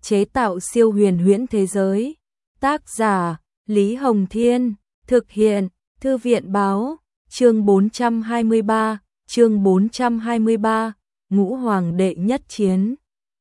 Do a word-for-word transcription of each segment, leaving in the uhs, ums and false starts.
chế tạo siêu huyền huyễn thế giới. Tác giả Lý Hồng Thiên, thực hiện Thư viện Báo, chương bốn trăm hai mươi ba, chương bốn trăm hai mươi ba, Ngũ Hoàng đệ nhất chiến.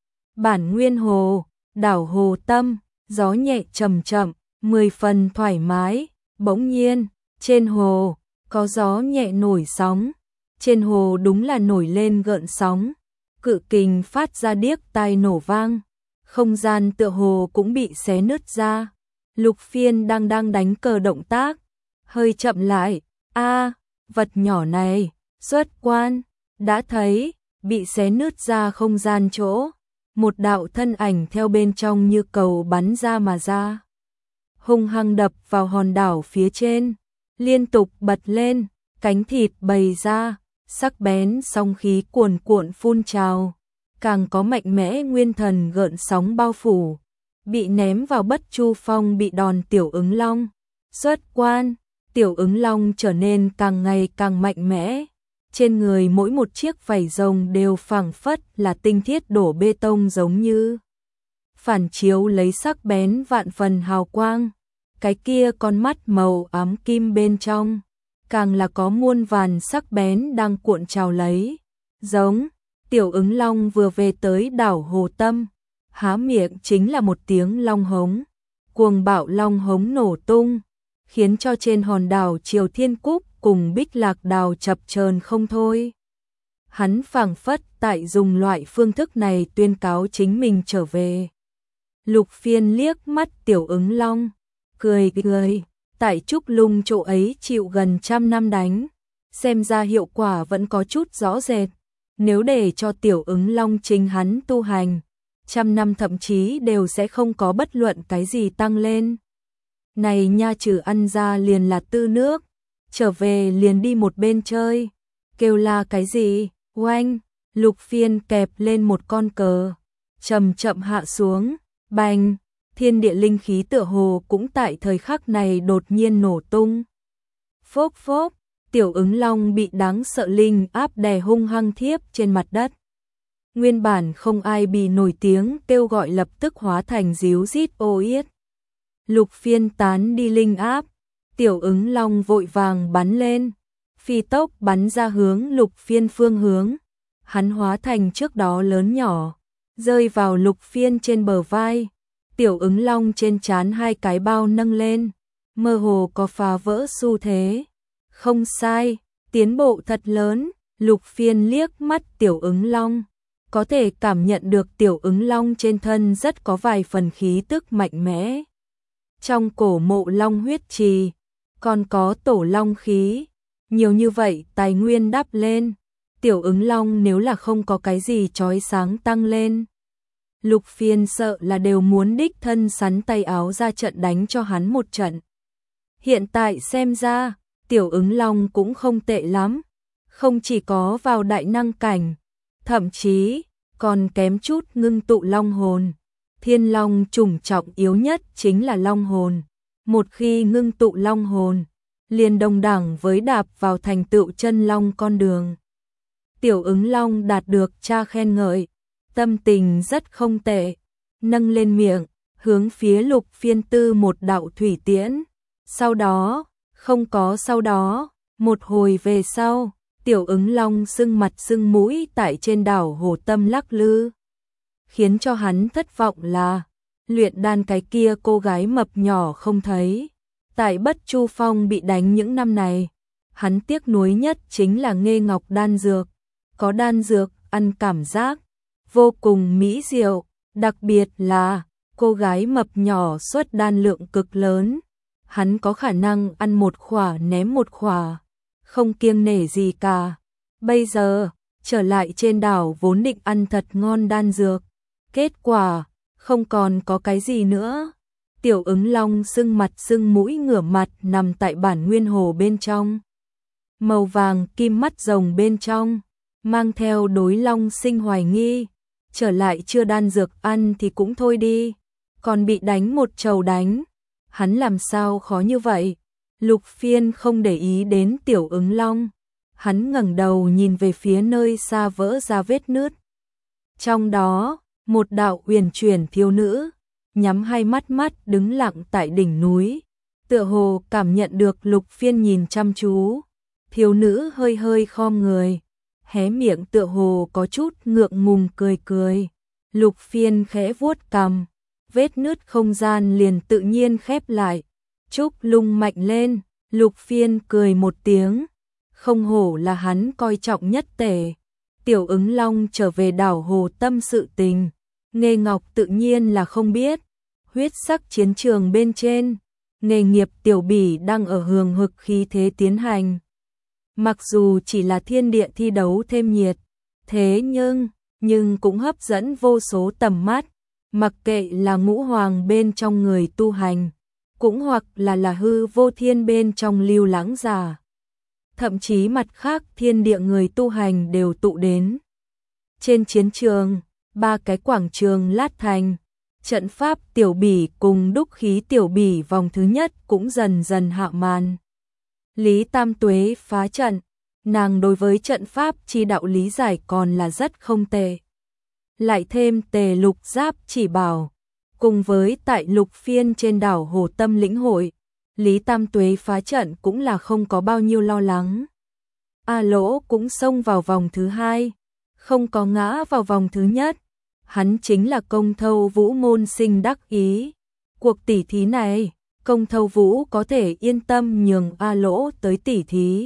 Bản nguyên hồ, đảo Hồ Tâm, gió nhẹ chậm chậm, mười phần thoải mái, bỗng nhiên, trên hồ, có gió nhẹ nổi sóng, trên hồ đúng là nổi lên gợn sóng, cự kình phát ra điếc tai nổ vang, không gian tựa hồ cũng bị xé nứt ra. Lục Phiên đang đang đánh cờ động tác, hơi chậm lại, a vật nhỏ này, xuất quan, đã thấy, bị xé nứt ra không gian chỗ, một đạo thân ảnh theo bên trong như cầu bắn ra mà ra. Hung hăng đập vào hòn đảo phía trên, liên tục bật lên, cánh thịt bày ra, sắc bén song khí cuồn cuộn phun trào, càng có mạnh mẽ nguyên thần gợn sóng bao phủ, bị ném vào Bất Chu Phong bị đòn Tiểu Ứng Long. Xuất quan, Tiểu Ứng Long trở nên càng ngày càng mạnh mẽ, trên người mỗi một chiếc vảy rồng đều phảng phất là tinh thiết đổ bê tông giống như phản chiếu lấy sắc bén vạn phần hào quang, cái kia con mắt màu ám kim bên trong, càng là có muôn vàn sắc bén đang cuộn trào lấy. Giống, Tiểu Ứng Long vừa về tới đảo Hồ Tâm, há miệng chính là một tiếng long hống, cuồng bạo long hống nổ tung, khiến cho trên hòn đảo Triều Thiên Cúc cùng Bích Lạc Đào chập chờn không thôi. Hắn phảng phất tại dùng loại phương thức này tuyên cáo chính mình trở về. Lục Phiên liếc mắt Tiểu Ứng Long, cười cười, tại Trúc Lung chỗ ấy chịu gần trăm năm đánh, xem ra hiệu quả vẫn có chút rõ rệt, nếu để cho Tiểu Ứng Long chính hắn tu hành, trăm năm thậm chí đều sẽ không có bất luận cái gì tăng lên. Này nha, trừ ăn ra liền là tư nước, trở về liền đi một bên chơi, kêu la cái gì, oanh, Lục Phiên kẹp lên một con cờ, chậm chậm hạ xuống, bành, thiên địa linh khí tựa hồ cũng tại thời khắc này đột nhiên nổ tung. Phốc phốc, Tiểu Ứng Long bị đáng sợ linh áp đè hung hăng thiếp trên mặt đất. Nguyên bản không ai bị nổi tiếng kêu gọi lập tức hóa thành díu rít ô yết. Lục Phiên tán đi linh áp, Tiểu Ứng Long vội vàng bắn lên, phi tốc bắn ra hướng Lục Phiên phương hướng. Hắn hóa thành trước đó lớn nhỏ, rơi vào Lục Phiên trên bờ vai. Tiểu Ứng Long trên trán hai cái bao nâng lên, mơ hồ có phá vỡ xu thế. Không sai, tiến bộ thật lớn. Lục Phiên liếc mắt Tiểu Ứng Long, có thể cảm nhận được Tiểu Ứng Long trên thân rất có vài phần khí tức mạnh mẽ. Trong cổ mộ long huyết trì, còn có tổ long khí, nhiều như vậy tài nguyên đắp lên. Tiểu Ứng Long nếu là không có cái gì chói sáng tăng lên, Lục Phiên sợ là đều muốn đích thân sắn tay áo ra trận đánh cho hắn một trận. Hiện tại xem ra, Tiểu Ứng Long cũng không tệ lắm, không chỉ có vào đại năng cảnh, thậm chí còn kém chút ngưng tụ long hồn. Thiên long chủng trọng yếu nhất chính là long hồn, một khi ngưng tụ long hồn, liền đồng đẳng với đạp vào thành tựu chân long con đường. Tiểu Ứng Long đạt được cha khen ngợi, tâm tình rất không tệ, nâng lên miệng, hướng phía Lục Phiên tư một đạo thủy tiễn. Sau đó, không có sau đó, một hồi về sau, Tiểu Ứng Long sưng mặt sưng mũi tại trên đảo Hồ Tâm lắc lư. Khiến cho hắn thất vọng là, luyện đan cái kia cô gái mập nhỏ không thấy. Tại Bất Chu Phong bị đánh những năm này, hắn tiếc nuối nhất chính là Nghê Ngọc đan dược. Có đan dược, ăn cảm giác vô cùng mỹ diệu, đặc biệt là cô gái mập nhỏ xuất đan lượng cực lớn. Hắn có khả năng ăn một khỏa ném một khỏa, không kiêng nể gì cả. Bây giờ, trở lại trên đảo vốn định ăn thật ngon đan dược, kết quả, không còn có cái gì nữa. Tiểu Ứng Long sưng mặt sưng mũi ngửa mặt nằm tại bản nguyên hồ bên trong. Màu vàng kim mắt rồng bên trong, mang theo đối long sinh hoài nghi. Trở lại chưa đan dược ăn thì cũng thôi đi, còn bị đánh một trầu đánh. Hắn làm sao khó như vậy? Lục Phiên không để ý đến Tiểu Ứng Long. Hắn ngẩng đầu nhìn về phía nơi xa vỡ ra vết nứt. Trong đó, Một đạo uyển chuyển thiếu nữ, nhắm hai mắt mắt đứng lặng tại đỉnh núi, tựa hồ cảm nhận được Lục Phiên nhìn chăm chú. Thiếu nữ hơi hơi khom người, hé miệng tựa hồ có chút ngượng ngùng cười cười. Lục Phiên khẽ vuốt cằm, vết nứt không gian liền tự nhiên khép lại. Trúc lung mạnh lên, Lục Phiên cười một tiếng, không hổ là hắn coi trọng nhất tể. Tiểu ứng long trở về đảo Hồ Tâm sự tình, Nghê Ngọc tự nhiên là không biết. Huyết sắc chiến trường bên trên, nghề nghiệp Tiểu Bỉ đang ở hừng hực khí thế tiến hành. Mặc dù chỉ là thiên địa thi đấu thêm nhiệt, thế nhưng, nhưng cũng hấp dẫn vô số tầm mắt, mặc kệ là ngũ hoàng bên trong người tu hành, cũng hoặc là là hư vô thiên bên trong lưu lãng giả. Thậm chí mặt khác thiên địa người tu hành đều tụ đến. Trên chiến trường, ba cái quảng trường lát thành, trận pháp Tiểu Bỉ cùng đúc khí Tiểu Bỉ vòng thứ nhất cũng dần dần hạ màn. Lý Tam Tuế phá trận, nàng đối với trận pháp chi đạo lý giải còn là rất không tệ. Lại thêm Tề Lục Giáp chỉ bảo, cùng với tại Lục Phiên trên đảo Hồ Tâm lĩnh hội, Lý Tam Tuế phá trận cũng là không có bao nhiêu lo lắng. A Lỗ cũng xông vào vòng thứ hai, không có ngã vào vòng thứ nhất. Hắn chính là Công Thâu Vũ môn sinh đắc ý. Cuộc tỉ thí này, Công Thâu Vũ có thể yên tâm nhường A Lỗ tới tỉ thí.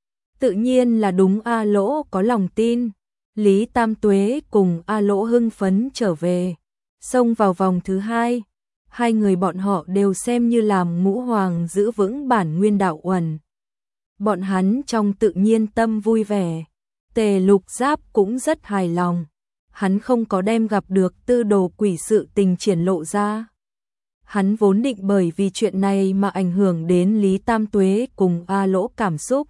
Tự nhiên là đúng A Lỗ có lòng tin. Lý Tam Tuế cùng A Lỗ hưng phấn trở về, xông vào vòng thứ hai. Hai người bọn họ đều xem như làm ngũ hoàng giữ vững bản nguyên đạo uẩn. Bọn hắn trong tự nhiên tâm vui vẻ. Tề Lục Giáp cũng rất hài lòng. Hắn không có đem gặp được tư đồ quỷ sự tình triển lộ ra. Hắn vốn định bởi vì chuyện này mà ảnh hưởng đến Lý Tam Tuế cùng A Lỗ cảm xúc.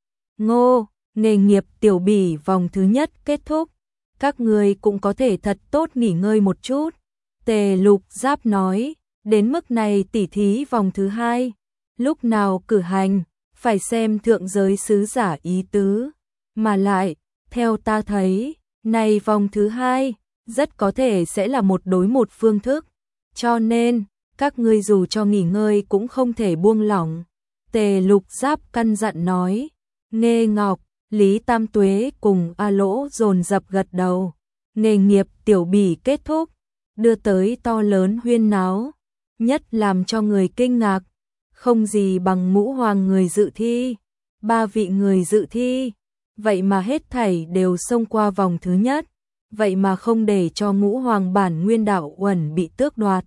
Ngô, nghề nghiệp Tiểu Bỉ vòng thứ nhất kết thúc. Các người cũng có thể thật tốt nghỉ ngơi một chút. Tề Lục Giáp nói, đến mức này tỉ thí vòng thứ hai. Lúc nào cử hành, phải xem thượng giới sứ giả ý tứ. Mà lại, theo ta thấy, này vòng thứ hai, rất có thể sẽ là một đối một phương thức. Cho nên, các ngươi dù cho nghỉ ngơi cũng không thể buông lỏng. Tề Lục Giáp căn dặn nói. Nghê Ngọc, Lý Tam Tuế cùng A Lỗ dồn dập gật đầu. Nghề nghiệp Tiểu Bỉ kết thúc, đưa tới to lớn huyên náo. Nhất làm cho người kinh ngạc, không gì bằng ngũ hoàng người dự thi. Ba vị người dự thi, vậy mà hết thảy đều xông qua vòng thứ nhất. Vậy mà không để cho ngũ hoàng bản nguyên đạo uẩn bị tước đoạt.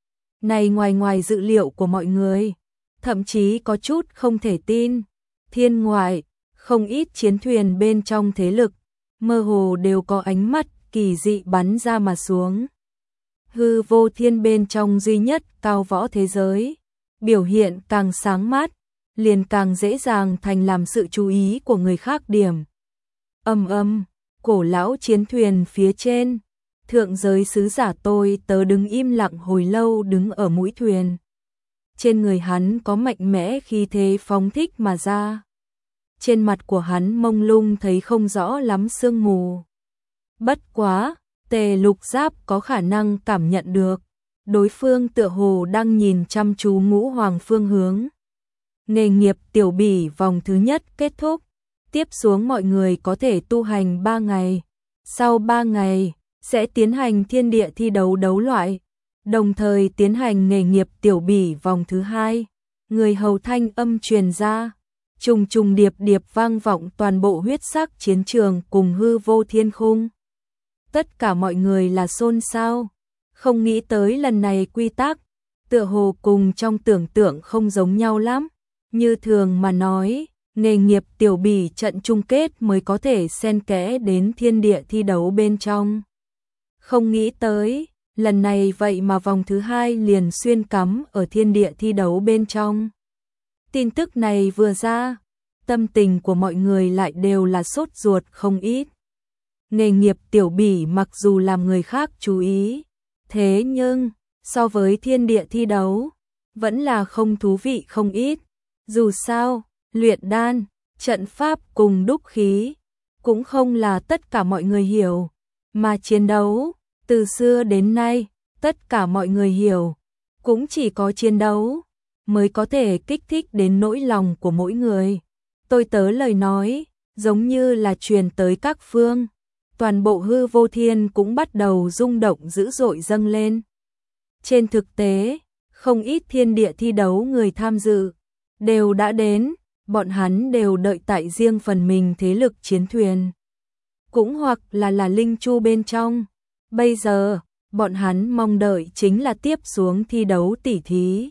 Này ngoài ngoài dự liệu của mọi người, thậm chí có chút không thể tin. Thiên ngoại, không ít chiến thuyền bên trong thế lực, mơ hồ đều có ánh mắt kỳ dị bắn ra mà xuống. Hư vô thiên bên trong duy nhất cao võ thế giới, biểu hiện càng sáng mát, liền càng dễ dàng thành làm sự chú ý của người khác điểm. Âm âm, cổ lão chiến thuyền phía trên, thượng giới sứ giả tôi tớ đứng im lặng hồi lâu đứng ở mũi thuyền. Trên người hắn có mạnh mẽ khí thế phóng thích mà ra. Trên mặt của hắn mông lung thấy không rõ lắm sương mù. Bất quá, Tề Lục Giáp có khả năng cảm nhận được, đối phương tựa hồ đang nhìn chăm chú ngũ hoàng phương hướng. Nghề nghiệp Tiểu Bỉ vòng thứ nhất kết thúc, tiếp xuống mọi người có thể tu hành ba ngày. Sau ba ngày, sẽ tiến hành thiên địa thi đấu đấu loại, đồng thời tiến hành nghề nghiệp Tiểu Bỉ vòng thứ hai. Người hầu thanh âm truyền ra, trùng trùng điệp điệp vang vọng toàn bộ huyết sắc chiến trường cùng hư vô thiên khung. Tất cả mọi người là xôn xao, không nghĩ tới lần này quy tắc, tựa hồ cùng trong tưởng tượng không giống nhau lắm. Như thường mà nói, nghề nghiệp Tiểu Bỉ trận chung kết mới có thể xen kẽ đến thiên địa thi đấu bên trong. Không nghĩ tới, lần này vậy mà vòng thứ hai liền xuyên cắm ở thiên địa thi đấu bên trong. Tin tức này vừa ra, tâm tình của mọi người lại đều là sốt ruột không ít. Nghề nghiệp Tiểu Bỉ mặc dù làm người khác chú ý, thế nhưng, so với thiên địa thi đấu, vẫn là không thú vị không ít. Dù sao, luyện đan, trận pháp cùng đúc khí, cũng không là tất cả mọi người hiểu, mà chiến đấu, Từ xưa đến nay, tất cả mọi người hiểu, cũng chỉ có chiến đấu mới có thể kích thích đến nỗi lòng của mỗi người. Tôi tớ lời nói, giống như là truyền tới các phương, toàn bộ hư vô thiên cũng bắt đầu rung động dữ dội dâng lên. Trên thực tế, không ít thiên địa thi đấu người tham dự, đều đã đến, bọn hắn đều đợi tại riêng phần mình thế lực chiến thuyền. Cũng hoặc là là linh chu bên trong. Bây giờ, bọn hắn mong đợi chính là tiếp xuống thi đấu tỉ thí.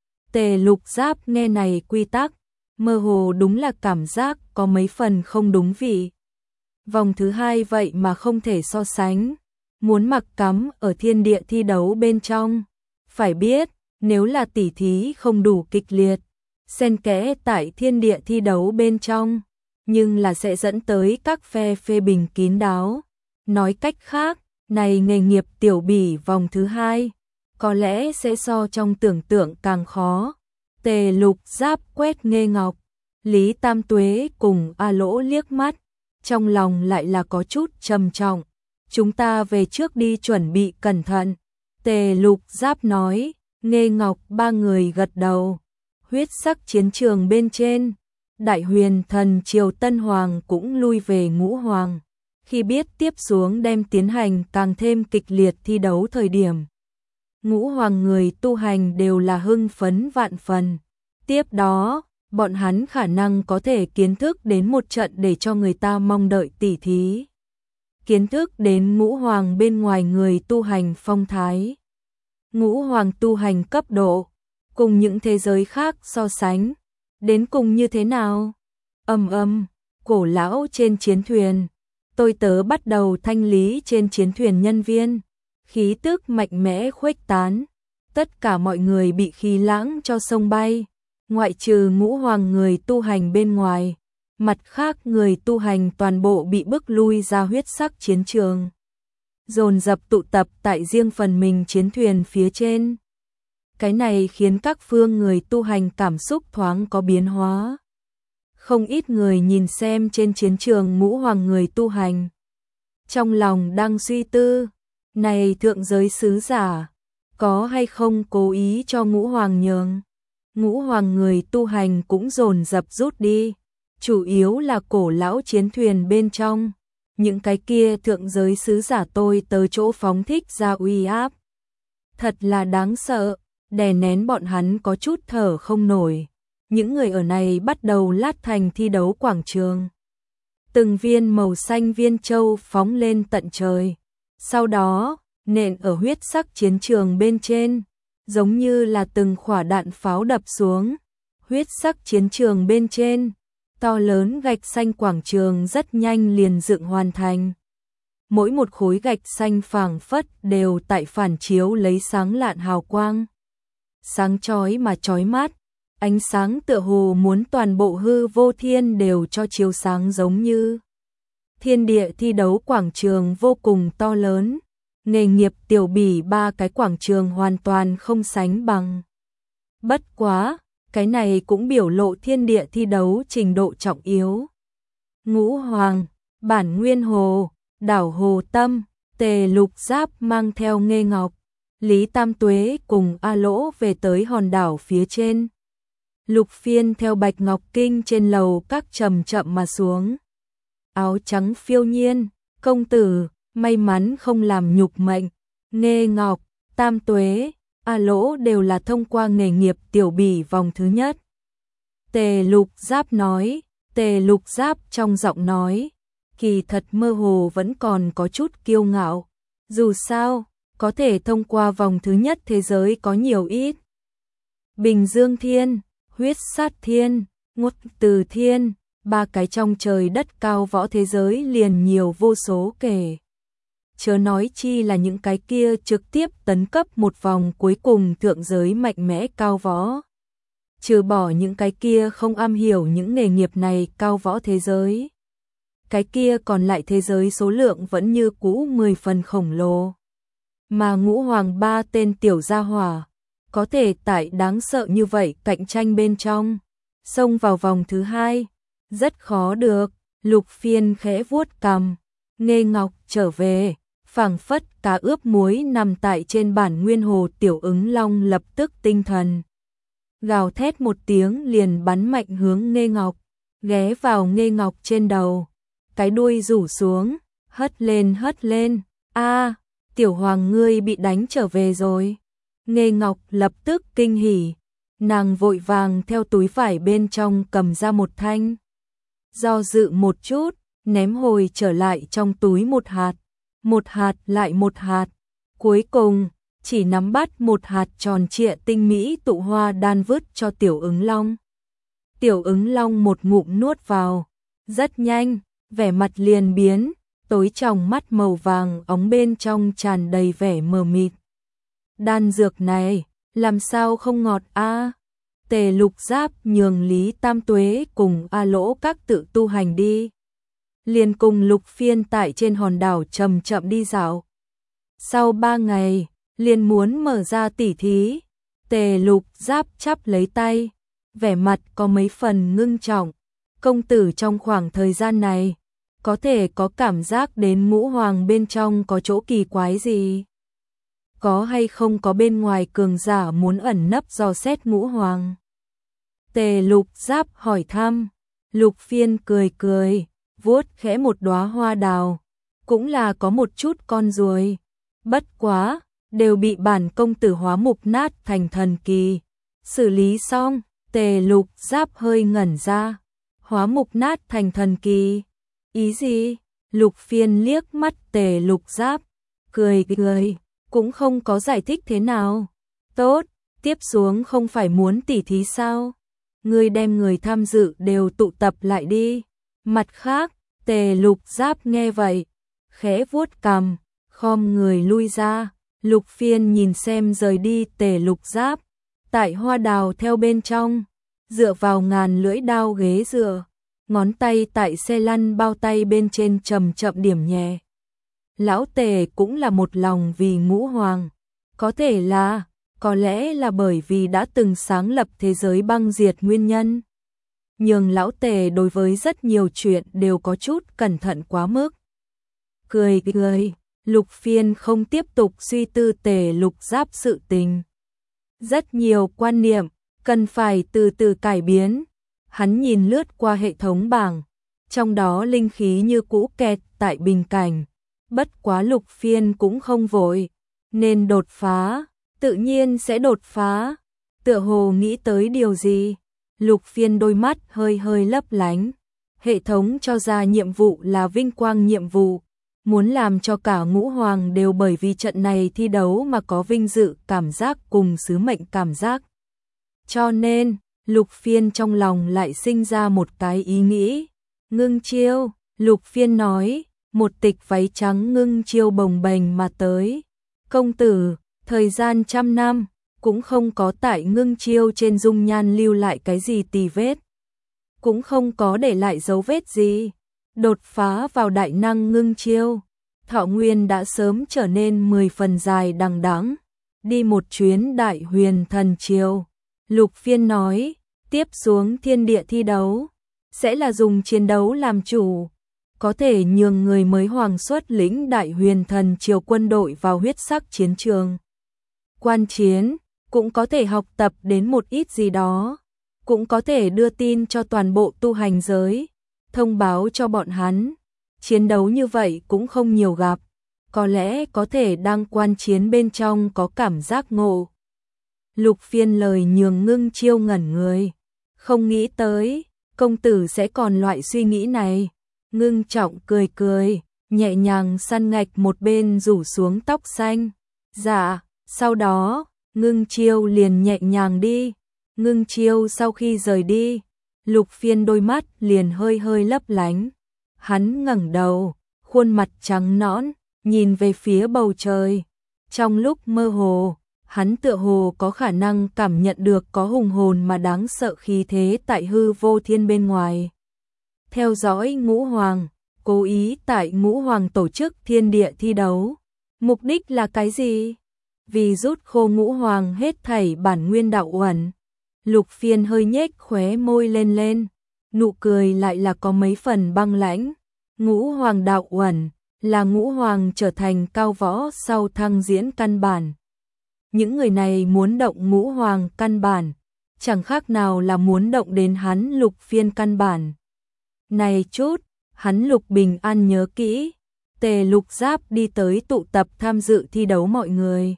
Tề Lục Giáp nghe này quy tắc, mơ hồ đúng là cảm giác có mấy phần không đúng vị. Vòng thứ hai vậy mà không thể so sánh, muốn mặc cắm ở thiên địa thi đấu bên trong. Phải biết, nếu là tỉ thí không đủ kịch liệt, xen kẽ tại thiên địa thi đấu bên trong, nhưng là sẽ dẫn tới các phe phê bình kín đáo. Nói cách khác, này nghề nghiệp tiểu bỉ vòng thứ hai, có lẽ sẽ so trong tưởng tượng càng khó. Tề Lục Giáp quét Nghê Ngọc, Lý Tam Tuế cùng A Lỗ liếc mắt, trong lòng lại là có chút trầm trọng. Chúng ta về trước đi chuẩn bị cẩn thận. Tề Lục Giáp nói, Nghê Ngọc ba người gật đầu. Huyết sắc chiến trường bên trên, Đại Huyền Thần Triều Tân Hoàng cũng lui về Ngũ Hoàng. Khi biết tiếp xuống đem tiến hành càng thêm kịch liệt thi đấu thời điểm, Ngũ Hoàng người tu hành đều là hưng phấn vạn phần. Tiếp đó, bọn hắn khả năng có thể kiến thức đến một trận để cho người ta mong đợi tỉ thí. Kiến thức đến Ngũ Hoàng bên ngoài người tu hành phong thái. Ngũ Hoàng tu hành cấp độ, cùng những thế giới khác so sánh, đến cùng như thế nào? Ầm ầm, cổ lão trên chiến thuyền, tôi tớ bắt đầu thanh lý trên chiến thuyền nhân viên, khí tức mạnh mẽ khuếch tán, tất cả mọi người bị khí lãng cho sông bay, ngoại trừ Ngũ Hoàng người tu hành bên ngoài, mặt khác người tu hành toàn bộ bị bức lui ra huyết sắc chiến trường, dồn dập tụ tập tại riêng phần mình chiến thuyền phía trên. Cái này khiến các phương người tu hành cảm xúc thoáng có biến hóa. Không ít người nhìn xem trên chiến trường Ngũ Hoàng người tu hành, trong lòng đang suy tư, này thượng giới sứ giả, có hay không cố ý cho Ngũ Hoàng nhường. Ngũ Hoàng người tu hành cũng dồn dập rút đi, chủ yếu là cổ lão chiến thuyền bên trong, những cái kia thượng giới sứ giả tôi tới chỗ phóng thích ra uy áp. Thật là đáng sợ, đè nén bọn hắn có chút thở không nổi. Những người ở này bắt đầu lát thành thi đấu quảng trường. Từng viên màu xanh viên châu phóng lên tận trời. Sau đó, nện ở huyết sắc chiến trường bên trên, giống như là từng quả đạn pháo đập xuống. Huyết sắc chiến trường bên trên, to lớn gạch xanh quảng trường rất nhanh liền dựng hoàn thành. Mỗi một khối gạch xanh phảng phất đều tại phản chiếu lấy sáng lạn hào quang. Sáng chói mà chói mắt, ánh sáng tựa hồ muốn toàn bộ hư vô thiên đều cho chiếu sáng giống như. Thiên địa thi đấu quảng trường vô cùng to lớn, nghề nghiệp tiểu bỉ ba cái quảng trường hoàn toàn không sánh bằng. Bất quá, cái này cũng biểu lộ thiên địa thi đấu trình độ trọng yếu. Ngũ Hoàng, Bản Nguyên Hồ, Đảo Hồ Tâm, Tề Lục Giáp mang theo Nghê Ngọc, Lý Tam Tuế cùng A Lỗ về tới hòn đảo phía trên. Lục Phiên theo Bạch Ngọc Kinh trên lầu các chậm chậm mà xuống. Áo trắng phiêu nhiên, công tử, may mắn không làm nhục mệnh. Nghê Ngọc, Tam Tuế, A Lỗ đều là thông qua nghề nghiệp tiểu bỉ vòng thứ nhất. Tề Lục Giáp nói, Tề Lục Giáp trong giọng nói, kỳ thật mơ hồ vẫn còn có chút kiêu ngạo. Dù sao, có thể thông qua vòng thứ nhất thế giới có nhiều ít. Bình Dương Thiên, Huyết Sát Thiên, Ngút Từ Thiên, ba cái trong trời đất cao võ thế giới liền nhiều vô số kể. Chớ nói chi là những cái kia trực tiếp tấn cấp một vòng cuối cùng thượng giới mạnh mẽ cao võ. Trừ bỏ những cái kia không am hiểu những nghề nghiệp này cao võ thế giới. Cái kia còn lại thế giới số lượng vẫn như cũ mười phần khổng lồ. Mà Ngũ Hoàng ba tên tiểu gia hỏa, có thể tại đáng sợ như vậy cạnh tranh bên trong, xông vào vòng thứ hai, rất khó được. Lục Phiên khẽ vuốt cằm, Nghê Ngọc trở về, phảng phất cá ướp muối nằm tại trên bản nguyên hồ. Tiểu ứng long lập tức tinh thần, gào thét một tiếng liền bắn mạnh hướng Nghê Ngọc, ghé vào Nghê Ngọc trên đầu, cái đuôi rủ xuống, hất lên hất lên. A, tiểu hoàng ngươi bị đánh trở về rồi. Nghê Ngọc lập tức kinh hỉ, nàng vội vàng theo túi vải bên trong cầm ra một thanh, do dự một chút, ném hồi trở lại trong túi một hạt, một hạt lại một hạt, cuối cùng chỉ nắm bắt một hạt tròn trịa tinh mỹ tụ hoa đan vứt cho tiểu ứng long. Tiểu ứng long một ngụm nuốt vào, rất nhanh, vẻ mặt liền biến, tối trong mắt màu vàng óng bên trong tràn đầy vẻ mờ mịt. Đan dược này, làm sao không ngọt a? Tề Lục Giáp nhường Lý Tam Tuế cùng A Lỗ các tự tu hành đi. Liền cùng Lục Phiên tại trên hòn đảo chậm chậm đi dạo. Sau ba ngày, liền muốn mở ra tỉ thí. Tề Lục Giáp chắp lấy tay, vẻ mặt có mấy phần ngưng trọng. Công tử trong khoảng thời gian này, có thể có cảm giác đến ngũ hoàng bên trong có chỗ kỳ quái gì? Có hay không có bên ngoài cường giả muốn ẩn nấp dò xét ngũ hoàng? Tề Lục Giáp hỏi thăm. Lục Phiên cười cười, vuốt khẽ một đóa hoa đào, cũng là có một chút con ruồi. Bất quá, đều bị bản công tử hóa mục nát thành thần kỳ. Xử lý xong, Tề Lục Giáp hơi ngẩn ra. Hóa mục nát thành thần kỳ? Ý gì? Lục Phiên liếc mắt Tề Lục Giáp, cười cười, cũng không có giải thích thế nào. Tốt, tiếp xuống không phải muốn tỉ thí sao? Ngươi đem người tham dự đều tụ tập lại đi. Mặt khác, Tề Lục Giáp nghe vậy, khẽ vuốt cằm, khom người lui ra. Lục Phiên nhìn xem rời đi Tề Lục Giáp, tại hoa đào theo bên trong, dựa vào ngàn lưỡi đao ghế dựa, ngón tay tại xe lăn bao tay bên trên chậm chậm điểm nhẹ. Lão Tề cũng là một lòng vì ngũ hoàng, có thể là, có lẽ là bởi vì đã từng sáng lập thế giới băng diệt nguyên nhân. Nhưng Lão Tề đối với rất nhiều chuyện đều có chút cẩn thận quá mức. Cười cười, Lục Phiên không tiếp tục suy tư Tề Lục Giáp sự tình. Rất nhiều quan niệm, cần phải từ từ cải biến. Hắn nhìn lướt qua hệ thống bảng, trong đó linh khí như cũ kẹt tại bình cảnh. Bất quá Lục Phiên cũng không vội, nên đột phá, tự nhiên sẽ đột phá. Tựa hồ nghĩ tới điều gì, Lục Phiên đôi mắt hơi hơi lấp lánh. Hệ thống cho ra nhiệm vụ là vinh quang nhiệm vụ, muốn làm cho cả ngũ hoàng đều bởi vì trận này thi đấu mà có vinh dự cảm giác cùng sứ mệnh cảm giác. Cho nên, Lục Phiên trong lòng lại sinh ra một cái ý nghĩ. Ngưng Chiêu, Lục Phiên nói, một tịch váy trắng ngưng chiêu bồng bềnh mà tới. Công tử, thời gian trăm năm, cũng không có tại ngưng chiêu trên dung nhan lưu lại cái gì tì vết. Cũng không có để lại dấu vết gì. Đột phá vào đại năng ngưng chiêu, thọ nguyên đã sớm trở nên mười phần dài đằng đẵng. Đi một chuyến đại huyền thần triều. Lục Phiên nói, tiếp xuống thiên địa thi đấu, sẽ là dùng chiến đấu làm chủ, có thể nhường người mới hoàng xuất lĩnh đại huyền thần triều quân đội vào huyết sắc chiến trường. Quan chiến, cũng có thể học tập đến một ít gì đó, cũng có thể đưa tin cho toàn bộ tu hành giới, thông báo cho bọn hắn. Chiến đấu như vậy cũng không nhiều gặp, có lẽ có thể đang quan chiến bên trong có cảm giác ngộ. Lục Phiên lời nhường Ngưng Chiêu ngẩn người, không nghĩ tới, công tử sẽ còn loại suy nghĩ này. Ngưng Trọng cười cười, nhẹ nhàng săn ngạch một bên rủ xuống tóc xanh. Dạ, sau đó, Ngưng Chiêu liền nhẹ nhàng đi. Ngưng Chiêu sau khi rời đi, Lục Phiên đôi mắt liền hơi hơi lấp lánh. Hắn ngẩng đầu, khuôn mặt trắng nõn, nhìn về phía bầu trời. Trong lúc mơ hồ, hắn tựa hồ có khả năng cảm nhận được có hùng hồn mà đáng sợ khí thế tại hư vô thiên bên ngoài. Theo dõi ngũ hoàng, cố ý tại ngũ hoàng tổ chức thiên địa thi đấu. Mục đích là cái gì? Vì rút khô ngũ hoàng hết thảy bản nguyên đạo uẩn. Lục Phiên hơi nhếch khóe môi lên lên, nụ cười lại là có mấy phần băng lãnh. Ngũ hoàng đạo uẩn, là ngũ hoàng trở thành cao võ sau thăng diễn căn bản. Những người này muốn động ngũ hoàng căn bản, chẳng khác nào là muốn động đến hắn Lục Phiên căn bản. Này chút, hắn Lục Bình An nhớ kỹ, Tề Lục Giáp đi tới tụ tập tham dự thi đấu mọi người.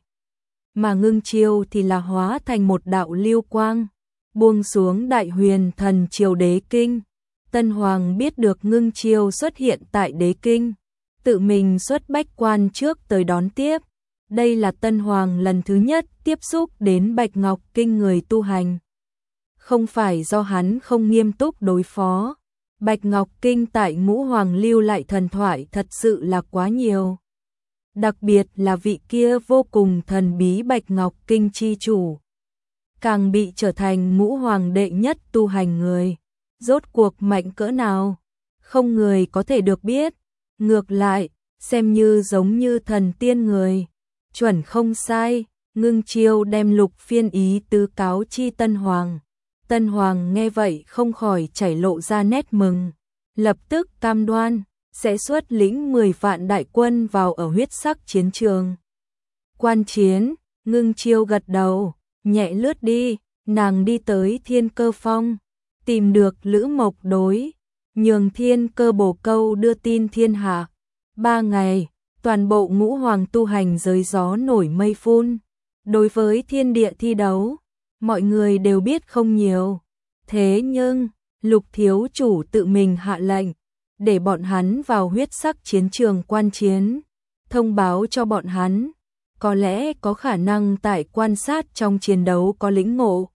Mà Ngưng Chiêu thì là hóa thành một đạo lưu quang, buông xuống Đại Huyền Thần Triều Đế Kinh. Tân Hoàng biết được Ngưng Chiêu xuất hiện tại Đế Kinh, tự mình xuất bách quan trước tới đón tiếp. Đây là Tân Hoàng lần thứ nhất tiếp xúc đến Bạch Ngọc Kinh người tu hành. Không phải do hắn không nghiêm túc đối phó. Bạch Ngọc Kinh tại Ngũ Hoàng lưu lại thần thoại thật sự là quá nhiều. Đặc biệt là vị kia vô cùng thần bí Bạch Ngọc Kinh chi chủ. Càng bị trở thành Ngũ Hoàng đệ nhất tu hành người. Rốt cuộc mạnh cỡ nào? Không người có thể được biết. Ngược lại, xem như giống như thần tiên người. Chuẩn không sai, Ngưng Chiêu đem Lục Phiên ý tứ cáo chi Tân Hoàng. Tân Hoàng nghe vậy không khỏi chảy lộ ra nét mừng. Lập tức cam đoan, sẽ xuất lĩnh mười vạn đại quân vào ở huyết sắc chiến trường. Quan chiến, Ngưng Chiêu gật đầu, nhẹ lướt đi, nàng đi tới Thiên Cơ Phong, tìm được Lữ Mộc Đối, nhường Thiên Cơ Bổ Câu đưa tin thiên hạ. Ba ngày, toàn bộ ngũ hoàng tu hành giới gió nổi mây phun. Đối với thiên địa thi đấu, mọi người đều biết không nhiều. Thế nhưng, Lục thiếu chủ tự mình hạ lệnh, để bọn hắn vào huyết sắc chiến trường quan chiến, thông báo cho bọn hắn, có lẽ có khả năng tại quan sát trong chiến đấu có lĩnh ngộ.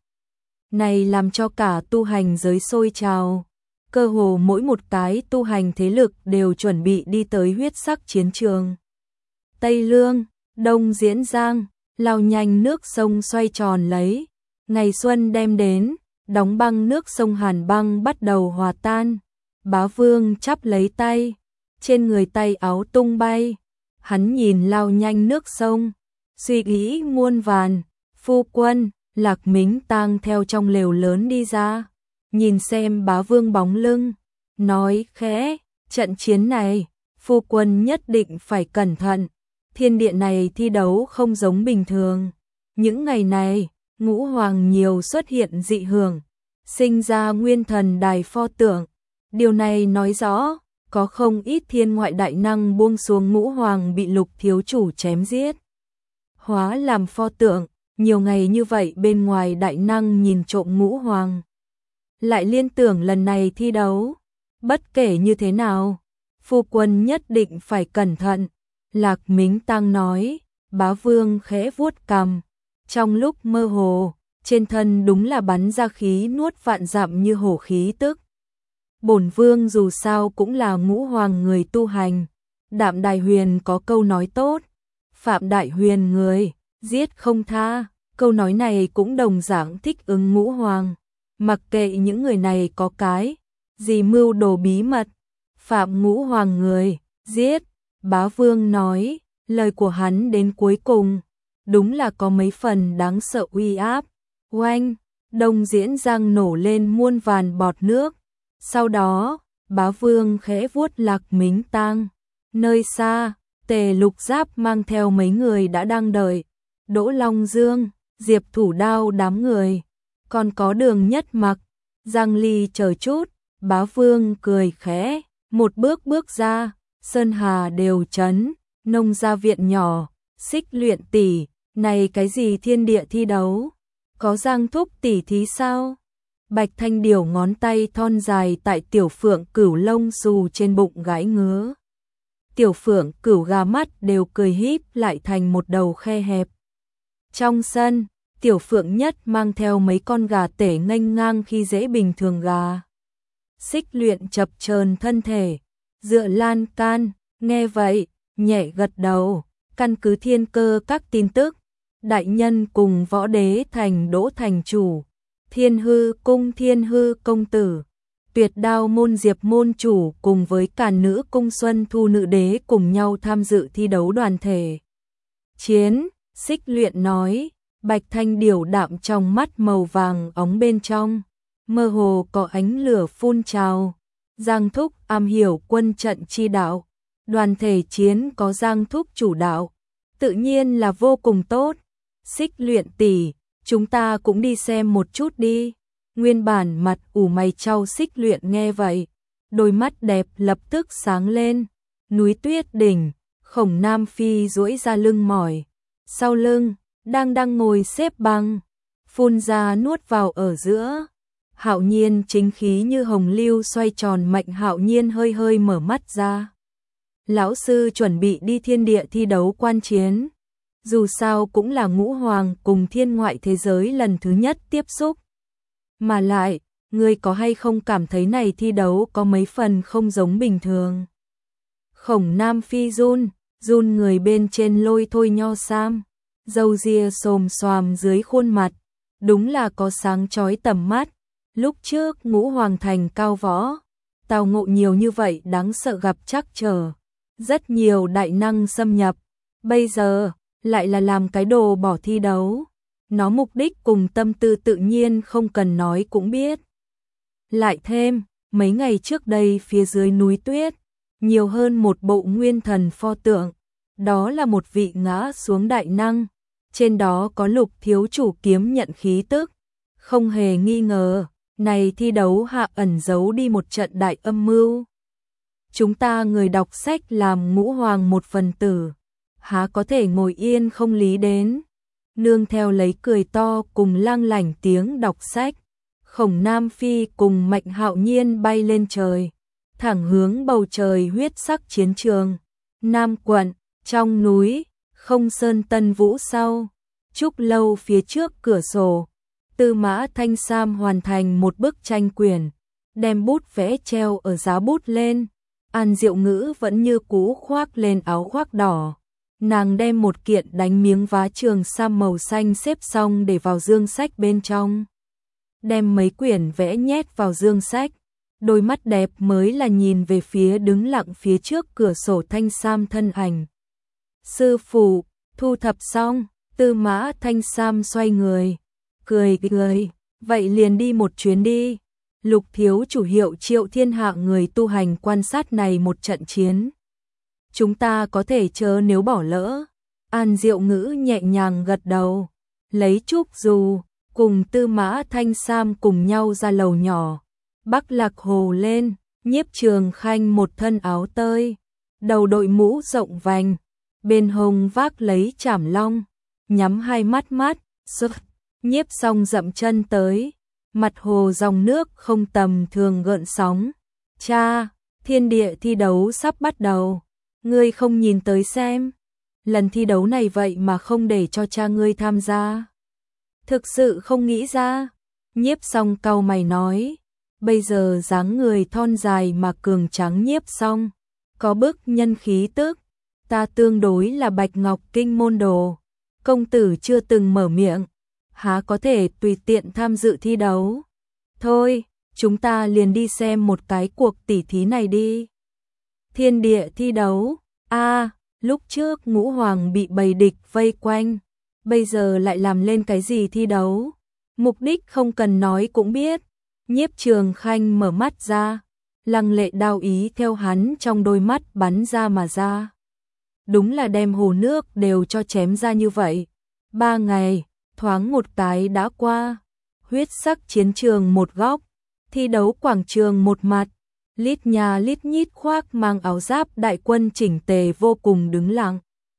Này làm cho cả tu hành giới sôi trào, cơ hồ mỗi một cái tu hành thế lực đều chuẩn bị đi tới huyết sắc chiến trường. Tây Lương, Đông Diễn Giang, lao nhanh nước sông xoay tròn lấy, ngày xuân đem đến, đóng băng nước sông hàn băng bắt đầu hòa tan. Bá Vương chắp lấy tay, trên người tay áo tung bay, hắn nhìn lao nhanh nước sông, suy nghĩ muôn vàn. Phu quân, Lạc Mính Tang theo trong lều lớn đi ra, nhìn xem Bá Vương bóng lưng, nói khẽ, trận chiến này, phu quân nhất định phải cẩn thận, thiên địa này thi đấu không giống bình thường. Những ngày này, ngũ hoàng nhiều xuất hiện dị hưởng, sinh ra nguyên thần đài pho tượng. Điều này nói rõ, có không ít thiên ngoại đại năng buông xuống ngũ hoàng bị Lục thiếu chủ chém giết. Hóa làm pho tượng, nhiều ngày như vậy bên ngoài đại năng nhìn trộm ngũ hoàng. Lại liên tưởng lần này thi đấu, bất kể như thế nào, phu quân nhất định phải cẩn thận. Lạc Mính Tang nói, Bá Vương khẽ vuốt cằm, trong lúc mơ hồ, trên thân đúng là bắn ra khí nuốt vạn dặm như hổ khí tức. Bổn vương dù sao cũng là ngũ hoàng người tu hành, Đạm Đài Huyền có câu nói tốt, Phạm Đại Huyền người, giết không tha, câu nói này cũng đồng dạng thích ứng ngũ hoàng, mặc kệ những người này có cái gì mưu đồ bí mật, Phạm ngũ hoàng người, giết. Bá Vương nói, lời của hắn đến cuối cùng, đúng là có mấy phần đáng sợ uy áp. Oanh, Đông Diễn Giang nổ lên muôn vàn bọt nước. Sau đó, Bá Vương khẽ vuốt Lạc Mính Tang. Nơi xa, Tề Lục Giáp mang theo mấy người đã đang đợi. Đỗ Long Dương, Diệp Thủ Đao đám người. Còn có Đường Nhất Mặc, Giang Ly chờ chút. Bá Vương cười khẽ, một bước bước ra. Sơn Hà đều chấn, nông gia viện nhỏ, Xích Luyện tỷ, này cái gì thiên địa thi đấu? Có Giang thúc tỷ thí sao? Bạch Thanh Điểu ngón tay thon dài tại Tiểu Phượng Cửu lông xù trên bụng gãi ngứa. Tiểu Phượng Cửu gà mắt đều cười híp lại thành một đầu khe hẹp. Trong sân, Tiểu Phượng Nhất mang theo mấy con gà tể nghênh ngang khi dễ bình thường gà. Xích Luyện chập chờn thân thể, dựa lan can, nghe vậy, nhẹ gật đầu, căn cứ thiên cơ các tin tức, đại nhân cùng võ đế thành Đỗ thành chủ, Thiên Hư cung Thiên Hư công tử, Tuyệt Đao môn Diệp môn chủ cùng với Càn Nữ cung Xuân Thu nữ đế cùng nhau tham dự thi đấu đoàn thể. Chiến, Xích Luyện nói, Bạch Thanh Điểu đạm trong mắt màu vàng óng bên trong, mơ hồ có ánh lửa phun trào. Giang thúc am hiểu quân trận chi đạo, Đoàn thể chiến có Giang thúc chủ đạo, tự nhiên là vô cùng tốt. Xích Luyện tỷ, chúng ta cũng đi xem một chút đi. Nguyên bản mặt ủ mày chau Xích Luyện nghe vậy, đôi mắt đẹp lập tức sáng lên. Núi Tuyết đỉnh, Khổng Nam Phi duỗi ra lưng mỏi, sau lưng đang đang ngồi xếp bằng, phun ra nuốt vào ở giữa. Hạo Nhiên chính khí như hồng lưu xoay tròn, Mạnh Hạo Nhiên hơi hơi mở mắt ra. Lão sư chuẩn bị đi thiên địa thi đấu quan chiến. Dù sao cũng là ngũ hoàng cùng thiên ngoại thế giới lần thứ nhất tiếp xúc. Mà lại, ngươi có hay không cảm thấy này thi đấu có mấy phần không giống bình thường? Khổng Nam Phi run, run người bên trên lôi thôi nho sam, râu ria xồm xoàm dưới khuôn mặt, đúng là có sáng chói tầm mắt. Lúc trước ngũ hoàng thành cao võ, tào ngộ nhiều như vậy đáng sợ gặp trắc trở, rất nhiều đại năng xâm nhập, bây giờ lại là làm cái đồ bỏ thi đấu. Nó mục đích cùng tâm tư tự nhiên không cần nói cũng biết. Lại thêm, mấy ngày trước đây phía dưới núi tuyết, nhiều hơn một bộ nguyên thần pho tượng, đó là một vị ngã xuống đại năng, trên đó có Lục thiếu chủ kiếm nhận khí tức. Không hề nghi ngờ, này thi đấu hạ ẩn giấu đi một trận đại âm mưu. Chúng ta người đọc sách làm ngũ hoàng một phần tử, há có thể ngồi yên không lý đến. Nương theo lấy cười to cùng lang lảnh tiếng đọc sách, Khổng Nam Phi cùng Mạnh Hạo Nhiên bay lên trời, thẳng hướng bầu trời huyết sắc chiến trường. Nam quận, trong núi, Không Sơn Tân Vũ sau, Trúc lâu phía trước cửa sổ, Tư Mã Thanh Sam hoàn thành một bức tranh quyển, đem bút vẽ treo ở giá bút lên. An Diệu Ngữ vẫn như cũ khoác lên áo khoác đỏ. Nàng đem một kiện đánh miếng vá trường sam màu xanh xếp xong để vào dương sách bên trong. Đem mấy quyển vẽ nhét vào dương sách. Đôi mắt đẹp mới là nhìn về phía đứng lặng phía trước cửa sổ Thanh Sam thân ảnh. Sư phụ, thu thập xong, Tư Mã Thanh Sam xoay người, cười cười, vậy liền đi một chuyến đi. Lục thiếu chủ hiệu triệu thiên hạ người tu hành quan sát này một trận chiến. Chúng ta có thể chờ nếu bỏ lỡ. An Diệu Ngữ nhẹ nhàng gật đầu, lấy trúc dù, cùng Tư Mã Thanh Sam cùng nhau ra lầu nhỏ. Bắc Lạc Hồ lên, Nhiếp Trường Khanh một thân áo tơi, đầu đội mũ rộng vành, bên hông vác lấy chảm long, nhắm hai mắt mắt, sức, Nhiếp xong dậm chân tới, mặt hồ dòng nước không tầm thường gợn sóng. Cha, thiên địa thi đấu sắp bắt đầu, ngươi không nhìn tới xem, lần thi đấu này vậy mà không để cho cha ngươi tham gia. Thực sự không nghĩ ra, Nhiếp xong cau mày nói, bây giờ dáng người thon dài mà cường tráng Nhiếp xong, có bức nhân khí tức, ta tương đối là Bạch Ngọc Kinh môn đồ, công tử chưa từng mở miệng, há có thể tùy tiện tham dự thi đấu. Thôi, chúng ta liền đi xem một cái cuộc tỉ thí này đi. Thiên địa thi đấu, a à, lúc trước ngũ hoàng bị bầy địch vây quanh, bây giờ lại làm lên cái gì thi đấu? Mục đích không cần nói cũng biết. Nhiếp Trường Khanh mở mắt ra, lăng lệ đao ý theo hắn trong đôi mắt bắn ra mà ra. Đúng là đem hồ nước đều cho chém ra như vậy. Ba ngày, thoáng một cái đã qua. Huyết sắc chiến trường một góc, thi đấu quảng trường một mặt, lít nhà lít nhít khoác mang áo giáp đại quân chỉnh tề vô cùng đứng lặng.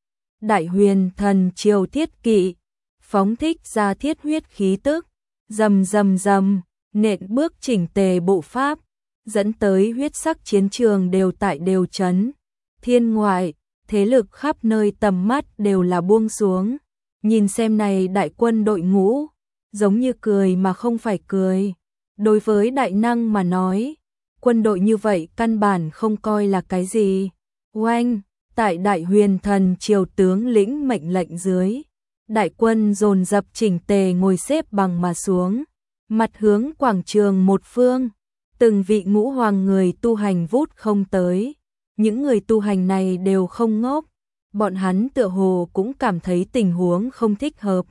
Đại huyền thần triều thiết kỵ, phóng thích ra thiết huyết khí tức, rầm rầm rầm, nện bước chỉnh tề bộ pháp, dẫn tới huyết sắc chiến trường đều tại đều chấn. Thiên ngoại, thế lực khắp nơi tầm mắt đều là buông xuống, nhìn xem này đại quân đội ngũ, giống như cười mà không phải cười. Đối với đại năng mà nói, quân đội như vậy căn bản không coi là cái gì. Oanh, tại đại huyền thần triều tướng lĩnh mệnh lệnh dưới, đại quân dồn dập chỉnh tề ngồi xếp bằng mà xuống, mặt hướng quảng trường một phương, từng vị ngũ hoàng người tu hành vút không tới. Những người tu hành này đều không ngốc, bọn hắn tựa hồ cũng cảm thấy tình huống không thích hợp.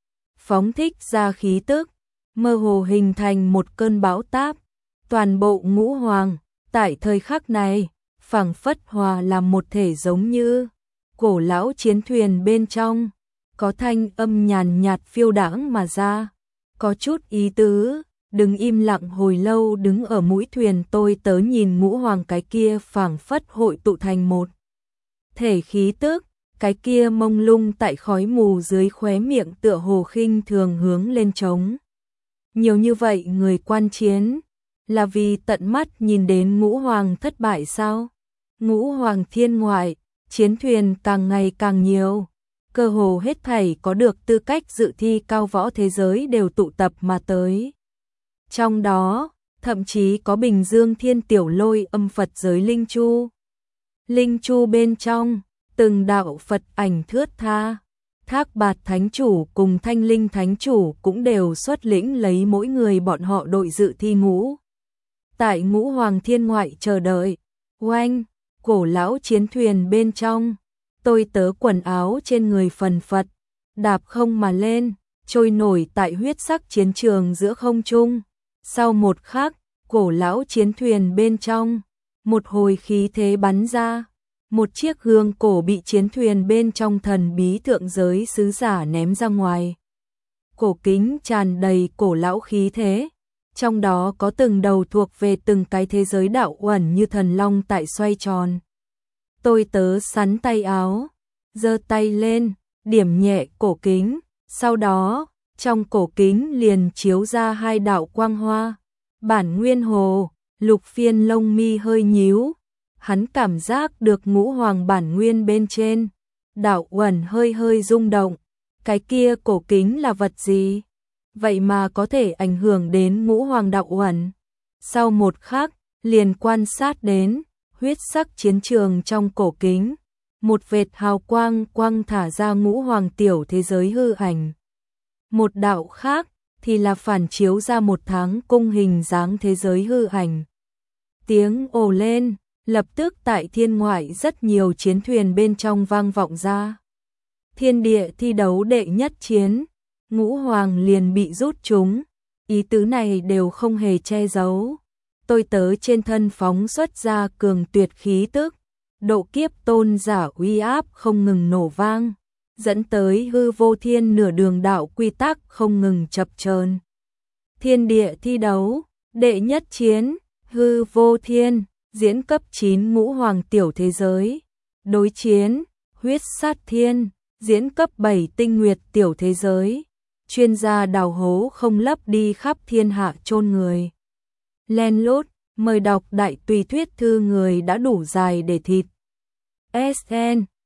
Phóng thích ra khí tức, mơ hồ hình thành một cơn bão táp, toàn bộ ngũ hoàng, tại thời khắc này, phảng phất hòa làm một thể giống như cổ lão chiến thuyền bên trong, có thanh âm nhàn nhạt phiêu đãng mà ra, có chút ý tứ. Đứng im lặng hồi lâu, đứng ở mũi thuyền tôi tớ nhìn ngũ hoàng cái kia phảng phất hội tụ thành một thể khí tức, cái kia mông lung tại khói mù dưới khóe miệng tựa hồ khinh thường hướng lên trống. Nhiều như vậy người quan chiến, là vì tận mắt nhìn đến ngũ hoàng thất bại sao? Ngũ hoàng thiên ngoại, chiến thuyền càng ngày càng nhiều, cơ hồ hết thảy có được tư cách dự thi cao võ thế giới đều tụ tập mà tới. Trong đó, thậm chí có Bình Dương Thiên Tiểu Lôi âm Phật giới Linh Chu. Linh Chu bên trong, từng đạo Phật ảnh thướt tha, Thác Bạt Thánh Chủ cùng Thanh Linh Thánh Chủ cũng đều xuất lĩnh lấy mỗi người bọn họ đội dự thi ngũ. Tại ngũ hoàng thiên ngoại chờ đợi, oanh, cổ lão chiến thuyền bên trong, tôi tớ quần áo trên người phần phật, đạp không mà lên, trôi nổi tại huyết sắc chiến trường giữa không trung. Sau một khắc, cổ lão chiến thuyền bên trong, một hồi khí thế bắn ra, một chiếc gương cổ bị chiến thuyền bên trong thần bí thượng giới sứ giả ném ra ngoài. Cổ kính tràn đầy cổ lão khí thế, trong đó có từng đầu thuộc về từng cái thế giới đạo uẩn như thần long tại xoay tròn. Tôi tớ sắn tay áo, giơ tay lên, điểm nhẹ cổ kính, sau đó, trong cổ kính liền chiếu ra hai đạo quang hoa. Bản Nguyên Hồ, Lục Phiên lông mi hơi nhíu, hắn cảm giác được ngũ hoàng bản nguyên bên trên, đạo uẩn hơi hơi rung động, cái kia cổ kính là vật gì? Vậy mà có thể ảnh hưởng đến ngũ hoàng đạo uẩn. Sau một khắc, liền quan sát đến huyết sắc chiến trường trong cổ kính, một vệt hào quang quang thả ra ngũ hoàng tiểu thế giới hư ảnh. Một đạo khác thì là phản chiếu ra một tháng cung hình dáng thế giới hư ảnh. Tiếng ồ lên, lập tức tại thiên ngoại rất nhiều chiến thuyền bên trong vang vọng ra. Thiên địa thi đấu đệ nhất chiến, ngũ hoàng liền bị rút chúng, ý tứ này đều không hề che giấu. Tôi tớ trên thân phóng xuất ra cường tuyệt khí tức, độ kiếp tôn giả uy áp không ngừng nổ vang, dẫn tới hư vô thiên nửa đường đạo quy tắc không ngừng chập chờn. Thiên địa thi đấu, đệ nhất chiến, hư vô thiên, diễn cấp chín ngũ hoàng tiểu thế giới, đối chiến, huyết sát thiên, diễn cấp bảy tinh nguyệt tiểu thế giới, chuyên gia đào hố không lấp đi khắp thiên hạ chôn người. Len lút, mời đọc đại tùy thuyết thư người đã đủ dài để thịt. ét en